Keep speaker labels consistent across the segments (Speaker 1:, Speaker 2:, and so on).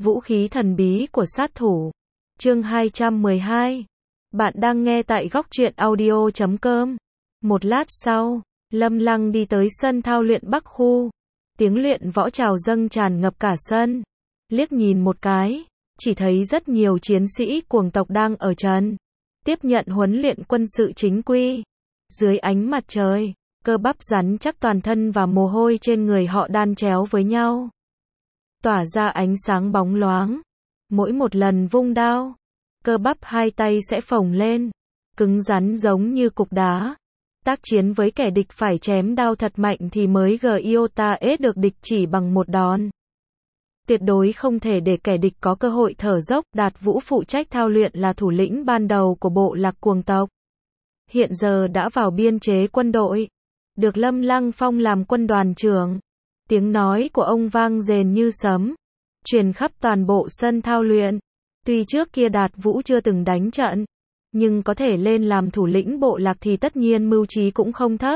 Speaker 1: Vũ khí thần bí của sát thủ. Chương 212. Bạn đang nghe tại góc truyện audio.com. Một lát sau, Lâm Lăng đi tới sân thao luyện Bắc khu. Tiếng luyện võ trào dâng tràn ngập cả sân. Liếc nhìn một cái, chỉ thấy rất nhiều chiến sĩ cuồng tộc đang ở trần tiếp nhận huấn luyện quân sự chính quy. Dưới ánh mặt trời, cơ bắp rắn chắc toàn thân và mồ hôi trên người họ đan chéo với nhau, tỏa ra ánh sáng bóng loáng. Mỗi một lần vung đao, cơ bắp hai tay sẽ phồng lên, cứng rắn giống như cục đá. Tác chiến với kẻ địch phải chém đao thật mạnh thì mới GIOTA được địch chỉ bằng một đòn. Tuyệt đối không thể để kẻ địch có cơ hội thở dốc. Đạt Vũ phụ trách thao luyện, là thủ lĩnh ban đầu của bộ lạc cuồng tộc. Hiện giờ đã vào biên chế quân đội, được Lâm Lăng phong làm quân đoàn trưởng. Tiếng nói của ông vang rền như sấm, truyền khắp toàn bộ sân thao luyện. Tuy trước kia Đạt Vũ chưa từng đánh trận, nhưng có thể lên làm thủ lĩnh bộ lạc thì tất nhiên mưu trí cũng không thấp.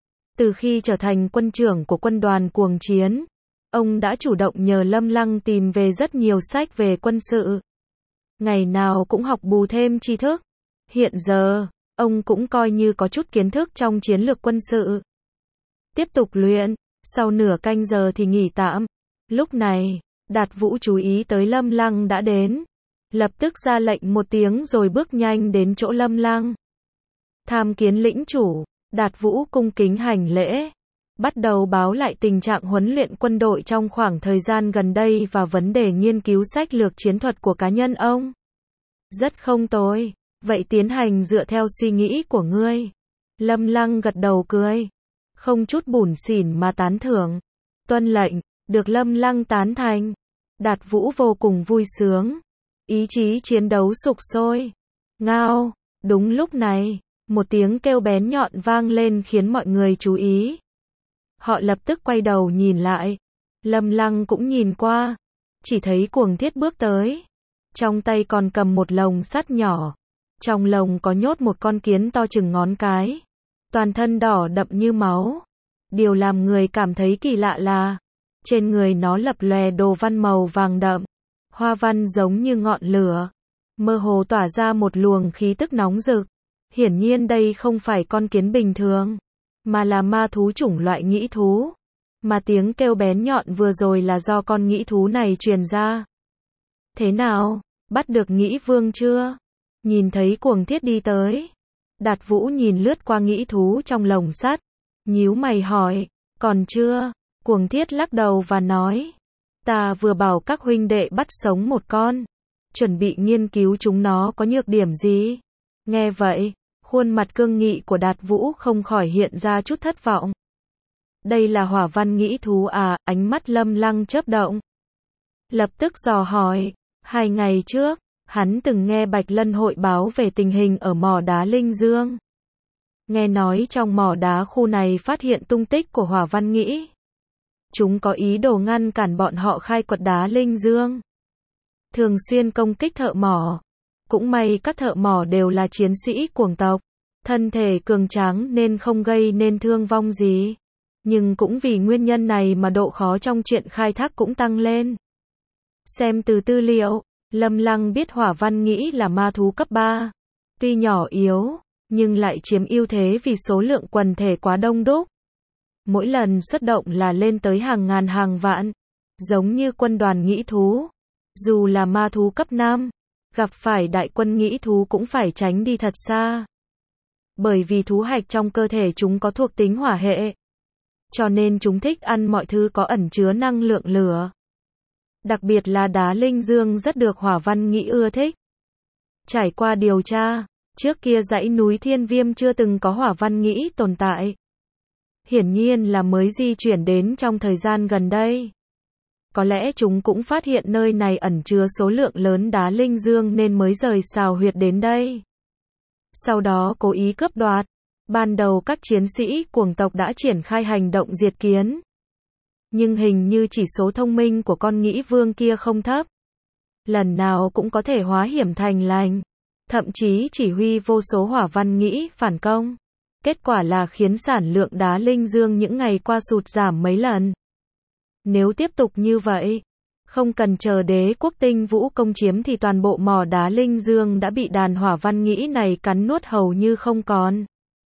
Speaker 1: Từ khi trở thành quân trưởng của quân đoàn cuồng chiến, ông đã chủ động nhờ Lâm Lăng tìm về rất nhiều sách về quân sự. Ngày nào cũng học bù thêm tri thức. Hiện giờ, ông cũng coi như có chút kiến thức trong chiến lược quân sự. Tiếp tục luyện, sau nửa canh giờ thì nghỉ tạm. Lúc này, Đạt Vũ chú ý tới Lâm Lăng đã đến. Lập tức ra lệnh một tiếng rồi bước nhanh đến chỗ Lâm Lăng. Tham kiến lĩnh chủ. Đạt Vũ cung kính hành lễ, bắt đầu báo lại tình trạng huấn luyện quân đội trong khoảng thời gian gần đây và vấn đề nghiên cứu sách lược chiến thuật của cá nhân ông. Rất không tồi, vậy tiến hành dựa theo suy nghĩ của ngươi. Lâm Lăng gật đầu cười, không chút bủn xỉn mà tán thưởng. Tuân lệnh. Được Lâm Lăng tán thành, Đạt Vũ vô cùng vui sướng, ý chí chiến đấu sục sôi. Ngao. Đúng lúc này, một tiếng kêu bén nhọn vang lên khiến mọi người chú ý. Họ lập tức quay đầu nhìn lại. Lâm Lăng cũng nhìn qua, chỉ thấy Cuồng Thiết bước tới, trong tay còn cầm một lồng sắt nhỏ. Trong lồng có nhốt một con kiến to chừng ngón cái, toàn thân đỏ đậm như máu. Điều làm người cảm thấy kỳ lạ là trên người nó lập lòe đồ văn màu vàng đậm, hoa văn giống như ngọn lửa, mơ hồ tỏa ra một luồng khí tức nóng rực. Hiển nhiên đây không phải con kiến bình thường, mà là ma thú chủng loại nghĩ thú. Mà tiếng kêu bén nhọn vừa rồi là do con nghĩ thú này truyền ra. Thế nào, bắt được nghĩ vương chưa? Nhìn thấy Cuồng Thiết đi tới, Đạt Vũ nhìn lướt qua nghĩ thú trong lồng sắt, nhíu mày hỏi, còn chưa? Cuồng Thiết lắc đầu và nói, ta vừa bảo các huynh đệ bắt sống một con, chuẩn bị nghiên cứu chúng nó có nhược điểm gì. Nghe vậy, khuôn mặt cương nghị của Đạt Vũ không khỏi hiện ra chút thất vọng. Đây là hỏa văn nghĩ thú à? Ánh mắt Lâm Lăng chớp động, lập tức dò hỏi. 2 ngày trước, hắn từng nghe Bạch Lân hội báo về tình hình ở mỏ đá Linh Dương. Nghe nói trong mỏ đá khu này phát hiện tung tích của hỏa văn nghĩ. Chúng có ý đồ ngăn cản bọn họ khai quật đá Linh Dương, thường xuyên công kích thợ mỏ. Cũng may các thợ mỏ đều là chiến sĩ cuồng tộc, thân thể cường tráng nên không gây nên thương vong gì. Nhưng cũng vì nguyên nhân này mà độ khó trong chuyện khai thác cũng tăng lên. Xem từ tư liệu, Lâm Lăng biết hỏa văn nghĩ là ma thú cấp 3. Tuy nhỏ yếu, nhưng lại chiếm ưu thế vì số lượng quần thể quá đông đúc. Mỗi lần xuất động là lên tới hàng ngàn hàng vạn, giống như quân đoàn nghĩ thú. Dù là ma thú cấp 5, gặp phải đại quân nghĩ thú cũng phải tránh đi thật xa. Bởi vì thú hạch trong cơ thể chúng có thuộc tính hỏa hệ, cho nên chúng thích ăn mọi thứ có ẩn chứa năng lượng lửa. Đặc biệt là đá Linh Dương rất được hỏa văn nghĩ ưa thích. Trải qua điều tra, trước kia dãy núi Thiên Viêm chưa từng có hỏa văn nghĩ tồn tại. Hiển nhiên là mới di chuyển đến trong thời gian gần đây. Có lẽ chúng cũng phát hiện nơi này ẩn chứa số lượng lớn đá Linh Dương nên mới rời xào huyệt đến đây. Sau đó cố ý cướp đoạt. Ban đầu các chiến sĩ cuồng tộc đã triển khai hành động diệt kiến. Nhưng hình như chỉ số thông minh của con nghĩ vương kia không thấp. Lần nào cũng có thể hóa hiểm thành lành. Thậm chí chỉ huy vô số hỏa văn nghĩ phản công. Kết quả là khiến sản lượng đá Linh Dương những ngày qua sụt giảm mấy lần. Nếu tiếp tục như vậy, Không cần chờ đế quốc tinh vũ công chiếm thì toàn bộ mỏ đá Linh Dương đã bị đàn hỏa văn nghĩ này cắn nuốt hầu như không còn.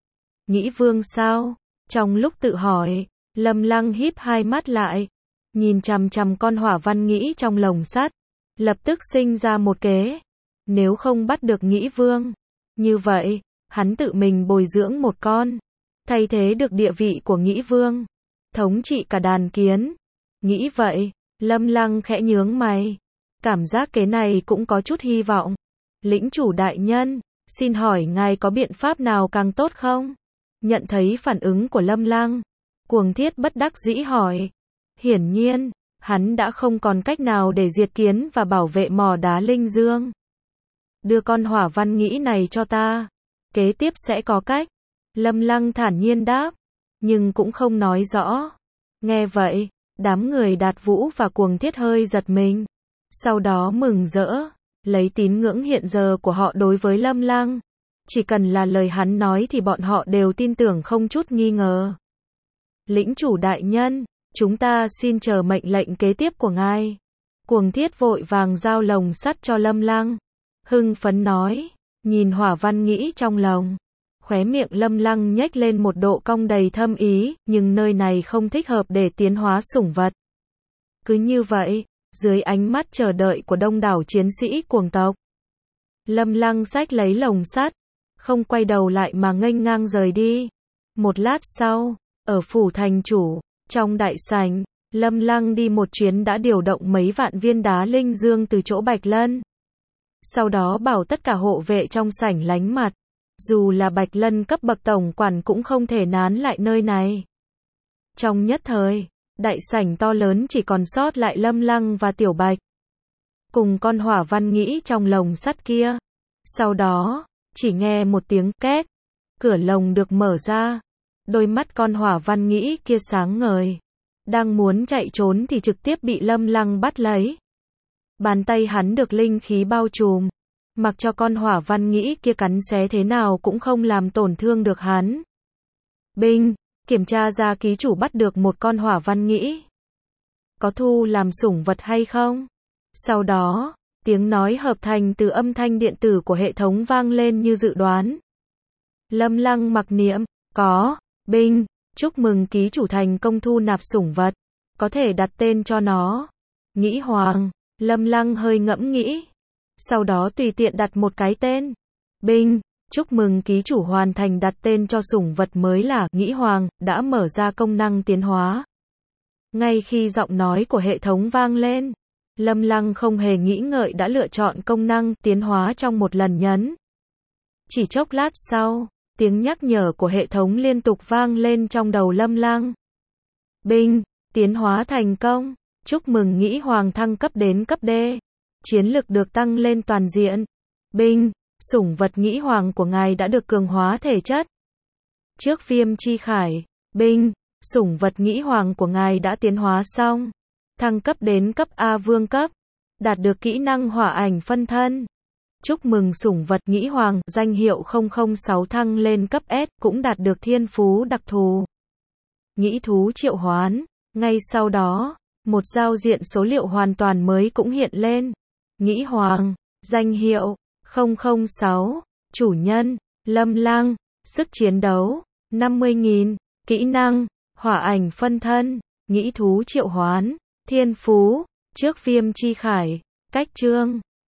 Speaker 1: Nghĩ vương sao? Trong lúc tự hỏi, Lâm Lăng híp hai mắt lại, nhìn chằm chằm con hỏa văn nghĩ trong lồng sắt, lập tức sinh ra một kế. Nếu không bắt được Nghĩ vương, như vậy, hắn tự mình bồi dưỡng một con, thay thế được địa vị của Nghĩ vương, thống trị cả đàn kiến. Nghĩ vậy, Lâm Lăng khẽ nhướng mày, cảm giác kế này cũng có chút hy vọng. Lĩnh chủ đại nhân, xin hỏi ngài có biện pháp nào càng tốt không? Nhận thấy phản ứng của Lâm Lăng, Cuồng Thiết bất đắc dĩ hỏi. Hiển nhiên, hắn đã không còn cách nào để diệt kiến và bảo vệ mỏ đá Linh Dương. Đưa con hỏa văn nghĩ này cho ta, kế tiếp sẽ có cách. Lâm Lăng thản nhiên đáp, nhưng cũng không nói rõ. Nghe vậy, đám người Đạt Vũ và Cuồng Thiết hơi giật mình, sau đó mừng rỡ, lấy tín ngưỡng hiện giờ của họ đối với Lâm Lăng. Chỉ cần là lời hắn nói thì bọn họ đều tin tưởng không chút nghi ngờ. Lĩnh chủ đại nhân, chúng ta xin chờ mệnh lệnh kế tiếp của ngài. Cuồng Thiết vội vàng giao lồng sắt cho Lâm Lăng, hưng phấn nói, nhìn hỏa văn nghĩ trong lồng. Khóe miệng Lâm Lăng nhếch lên một độ cong đầy thâm ý, nhưng nơi này không thích hợp để tiến hóa sủng vật. Cứ như vậy, dưới ánh mắt chờ đợi của đông đảo chiến sĩ cuồng tộc, Lâm Lăng xách lấy lồng sắt, không quay đầu lại mà nghênh ngang rời đi. Một lát sau, ở phủ thành chủ, trong đại sảnh, Lâm Lăng đi một chuyến đã điều động mấy vạn viên đá Linh Dương từ chỗ Bạch Lân. Sau đó bảo tất cả hộ vệ trong sảnh lánh mặt. Dù là Bạch Lân cấp bậc tổng quản cũng không thể nán lại nơi này. Trong nhất thời, đại sảnh to lớn chỉ còn sót lại Lâm Lăng và Tiểu Bạch, cùng con hỏa văn nghĩ trong lồng sắt kia. Sau đó, chỉ nghe một tiếng két, cửa lồng được mở ra. Đôi mắt con hỏa văn nghĩ kia sáng ngời, đang muốn chạy trốn thì trực tiếp bị Lâm Lăng bắt lấy. Bàn tay hắn được linh khí bao trùm, mặc cho con hỏa văn nghĩ kia cắn xé thế nào cũng không làm tổn thương được hắn. Binh, kiểm tra ra ký chủ bắt được một con hỏa văn nghĩ, có thu làm sủng vật hay không? Sau đó, tiếng nói hợp thành từ âm thanh điện tử của hệ thống vang lên như dự đoán. Lâm Lăng mặc niệm, có. Binh, chúc mừng ký chủ thành công thu nạp sủng vật, có thể đặt tên cho nó. Nghĩ Hoàng. Lâm Lăng hơi ngẫm nghĩ, sau đó tùy tiện đặt một cái tên. Binh, chúc mừng ký chủ hoàn thành đặt tên cho sủng vật mới là Nghĩ Hoàng, đã mở ra công năng tiến hóa. Ngay khi giọng nói của hệ thống vang lên, Lâm Lăng không hề nghĩ ngợi đã lựa chọn công năng tiến hóa trong một lần nhấn. Chỉ chốc lát sau, tiếng nhắc nhở của hệ thống liên tục vang lên trong đầu Lâm Lăng. Binh, tiến hóa thành công. Chúc mừng Nghĩ Hoàng thăng cấp đến cấp D. Chiến lực được tăng lên toàn diện. Binh, sủng vật Nghĩ Hoàng của ngài đã được cường hóa thể chất. Trước Viêm Chi Khải. Binh, sủng vật Nghĩ Hoàng của ngài đã tiến hóa xong. Thăng cấp đến cấp A vương cấp. Đạt được kỹ năng hỏa ảnh phân thân. Chúc mừng sủng vật Nghĩ Hoàng, danh hiệu 006 thăng lên cấp S, cũng đạt được thiên phú đặc thù. Nghĩ thú triệu hoán. Ngay sau đó, một giao diện số liệu hoàn toàn mới cũng hiện lên. Nghĩ Hoàng, danh hiệu 006, chủ nhân Lâm Lăng, sức chiến đấu 50.000, kỹ năng hỏa ảnh phân thân, nghĩ thú triệu hoán, thiên phú trước Viêm Chi Khải, cách chương